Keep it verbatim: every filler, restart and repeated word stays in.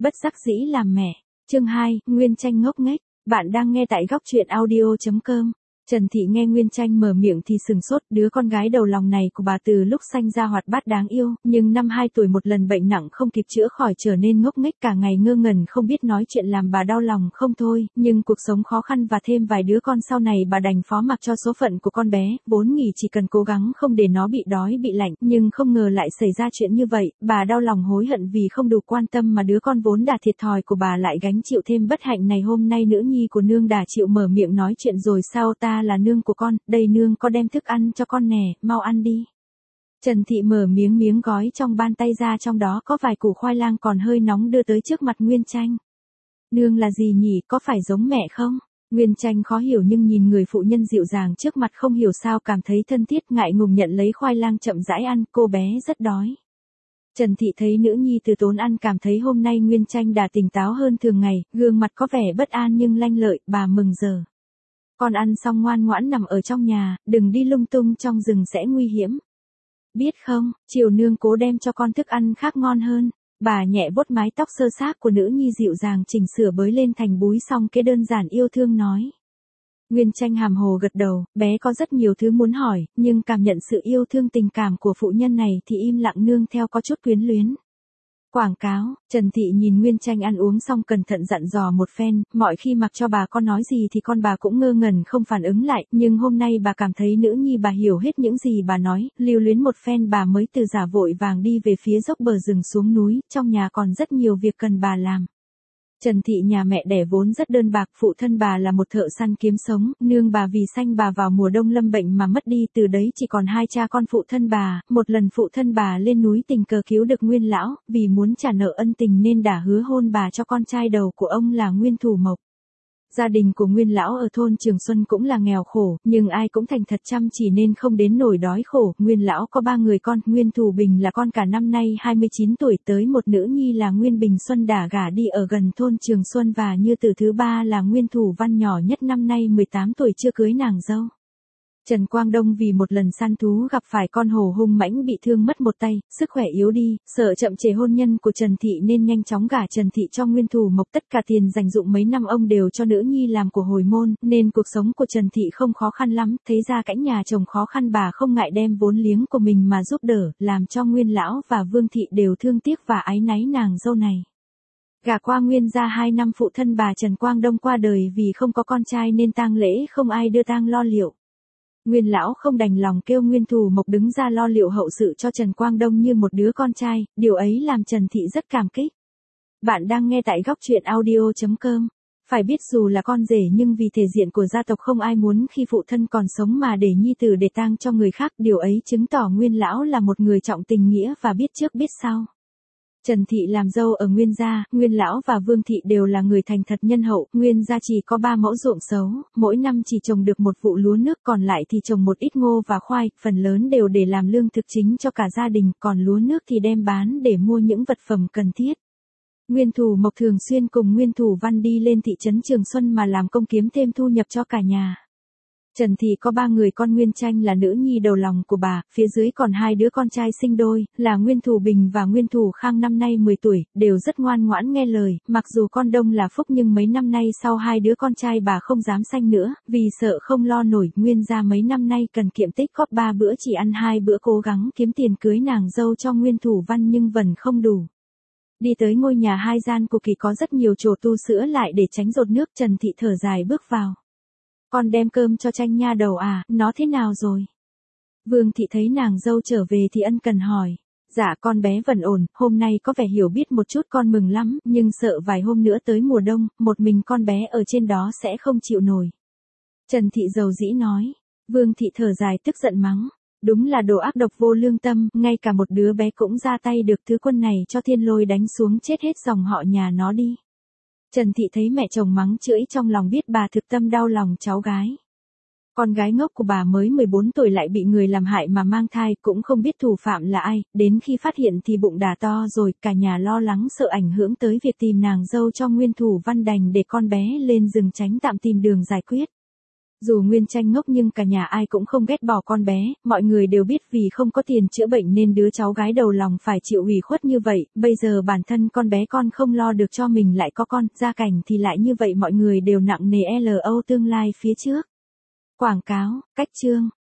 Bất đắc dĩ làm mẹ. Chương hai, Nguyên Tranh ngốc nghếch. Bạn đang nghe tại góc truyện audio chấm com. Trần Thị nghe Nguyên Tranh mở miệng thì sừng sốt, đứa con gái đầu lòng này của bà từ lúc sanh ra hoạt bát đáng yêu, nhưng năm hai tuổi một lần bệnh nặng không kịp chữa khỏi trở nên ngốc nghếch cả ngày ngơ ngẩn không biết nói chuyện làm bà đau lòng không thôi, nhưng cuộc sống khó khăn và thêm vài đứa con sau này bà đành phó mặc cho số phận của con bé, vốn nghĩ chỉ cần cố gắng không để nó bị đói bị lạnh, nhưng không ngờ lại xảy ra chuyện như vậy, bà đau lòng hối hận vì không đủ quan tâm mà đứa con vốn đã thiệt thòi của bà lại gánh chịu thêm bất hạnh này. Hôm nay nữ nhi của nương đã chịu mở miệng nói chuyện rồi sao, ta là nương của con, đây nương có đem thức ăn cho con nè, mau ăn đi. Trần Thị mở miếng miếng gói trong bàn tay ra, trong đó có vài củ khoai lang còn hơi nóng đưa tới trước mặt Nguyên Tranh. Nương là gì nhỉ, có phải giống mẹ không? Nguyên Tranh khó hiểu nhưng nhìn người phụ nhân dịu dàng trước mặt không hiểu sao cảm thấy thân thiết, ngại ngùng nhận lấy khoai lang chậm rãi ăn, cô bé rất đói. Trần Thị thấy nữ nhi từ tốn ăn cảm thấy hôm nay Nguyên Tranh đã tỉnh táo hơn thường ngày, gương mặt có vẻ bất an nhưng lanh lợi, bà mừng giờ. Con ăn xong ngoan ngoãn nằm ở trong nhà, đừng đi lung tung trong rừng sẽ nguy hiểm. Biết không, chiều nương cố đem cho con thức ăn khác ngon hơn. Bà nhẹ vuốt mái tóc sơ xác của nữ nhi dịu dàng chỉnh sửa bới lên thành búi xong cái đơn giản yêu thương nói. Nguyên Tranh hàm hồ gật đầu, bé có rất nhiều thứ muốn hỏi, nhưng cảm nhận sự yêu thương tình cảm của phụ nhân này thì im lặng nương theo có chút quyến luyến. Quảng cáo, Trần Thị nhìn Nguyên Tranh ăn uống xong cẩn thận dặn dò một phen, mọi khi mặc cho bà con nói gì thì con bà cũng ngơ ngẩn không phản ứng lại, nhưng hôm nay bà cảm thấy nữ nhi bà hiểu hết những gì bà nói, lưu luyến một phen bà mới từ giả vội vàng đi về phía dốc bờ rừng xuống núi, trong nhà còn rất nhiều việc cần bà làm. Trần Thị nhà mẹ đẻ vốn rất đơn bạc, phụ thân bà là một thợ săn kiếm sống, nương bà vì sanh bà vào mùa đông lâm bệnh mà mất đi, từ đấy chỉ còn hai cha con phụ thân bà, một lần phụ thân bà lên núi tình cờ cứu được Nguyên lão, vì muốn trả nợ ân tình nên đã hứa hôn bà cho con trai đầu của ông là Nguyên Thủ Mộc. Gia đình của Nguyên lão ở thôn Trường Xuân cũng là nghèo khổ, nhưng ai cũng thành thật chăm chỉ nên không đến nỗi đói khổ. Nguyên lão có ba người con, Nguyên Thủ Bình là con cả năm nay hai mươi chín tuổi, tới một nữ nhi là Nguyên Bình Xuân đã gả đi ở gần thôn Trường Xuân, và Như Tử thứ ba là Nguyên Thủ Văn nhỏ nhất năm nay mười tám tuổi chưa cưới nàng dâu. Trần Quang Đông vì một lần săn thú gặp phải con hổ hung mãnh bị thương mất một tay, sức khỏe yếu đi, sợ chậm trễ hôn nhân của Trần Thị nên nhanh chóng gả Trần Thị cho Nguyên Thủ Mộc, tất cả tiền dành dụm mấy năm ông đều cho nữ nhi làm của hồi môn, nên cuộc sống của Trần Thị không khó khăn lắm, thấy ra cảnh nhà chồng khó khăn bà không ngại đem vốn liếng của mình mà giúp đỡ, làm cho Nguyên lão và Vương Thị đều thương tiếc và áy náy nàng dâu này. Gả qua Nguyên gia hai năm phụ thân bà Trần Quang Đông qua đời vì không có con trai nên tang lễ không ai đưa tang lo liệu. Nguyên lão không đành lòng kêu Nguyên Thủ Mộc đứng ra lo liệu hậu sự cho Trần Quang Đông như một đứa con trai, điều ấy làm Trần Thị rất cảm kích. Bạn đang nghe tại góc truyện audio chấm com. Phải biết dù là con rể nhưng vì thể diện của gia tộc không ai muốn khi phụ thân còn sống mà để nhi tử để tang cho người khác, điều ấy chứng tỏ Nguyên lão là một người trọng tình nghĩa và biết trước biết sau. Trần Thị làm dâu ở Nguyên gia, Nguyên lão và Vương Thị đều là người thành thật nhân hậu, Nguyên gia chỉ có ba mẫu ruộng xấu, mỗi năm chỉ trồng được một vụ lúa nước, còn lại thì trồng một ít ngô và khoai, phần lớn đều để làm lương thực chính cho cả gia đình, còn lúa nước thì đem bán để mua những vật phẩm cần thiết. Nguyên Thủ Mộc thường xuyên cùng Nguyên Thủ Văn đi lên thị trấn Trường Xuân mà làm công kiếm thêm thu nhập cho cả nhà. Trần Thị có ba người con, Nguyên Tranh là nữ nhi đầu lòng của bà, phía dưới còn hai đứa con trai sinh đôi, là Nguyên Thủ Bình và Nguyên Thủ Khang năm nay mười tuổi, đều rất ngoan ngoãn nghe lời, mặc dù con đông là phúc nhưng mấy năm nay sau hai đứa con trai bà không dám sanh nữa, vì sợ không lo nổi, Nguyên gia mấy năm nay cần kiệm tích góp ba bữa chỉ ăn hai bữa, cố gắng kiếm tiền cưới nàng dâu cho Nguyên Thủ Văn nhưng vẫn không đủ. Đi tới ngôi nhà hai gian của Kỳ có rất nhiều chổ tu sữa lại để tránh dột nước, Trần Thị thở dài bước vào. Con đem cơm cho Tranh nha đầu à, nó thế nào rồi? Vương Thị thấy nàng dâu trở về thì ân cần hỏi. Dạ con bé vẫn ổn, hôm nay có vẻ hiểu biết một chút, con mừng lắm, nhưng sợ vài hôm nữa tới mùa đông, một mình con bé ở trên đó sẽ không chịu nổi. Trần Thị dầu dĩ nói. Vương Thị thở dài tức giận mắng. Đúng là đồ ác độc vô lương tâm, ngay cả một đứa bé cũng ra tay được, thứ quân này cho thiên lôi đánh xuống chết hết dòng họ nhà nó đi. Trần Thị thấy mẹ chồng mắng chửi trong lòng biết bà thực tâm đau lòng cháu gái. Con gái ngốc của bà mới mười bốn tuổi lại bị người làm hại mà mang thai, cũng không biết thủ phạm là ai, đến khi phát hiện thì bụng đã to rồi, cả nhà lo lắng sợ ảnh hưởng tới việc tìm nàng dâu cho Nguyên Thủ Văn, đành để con bé lên rừng tránh tạm tìm đường giải quyết. Dù Nguyên Tranh ngốc nhưng cả nhà ai cũng không ghét bỏ con bé, mọi người đều biết vì không có tiền chữa bệnh nên đứa cháu gái đầu lòng phải chịu ủy khuất như vậy, bây giờ bản thân con bé con không lo được cho mình lại có con, gia cảnh thì lại như vậy mọi người đều nặng nề lo tương lai phía trước. Quảng cáo, cách chương.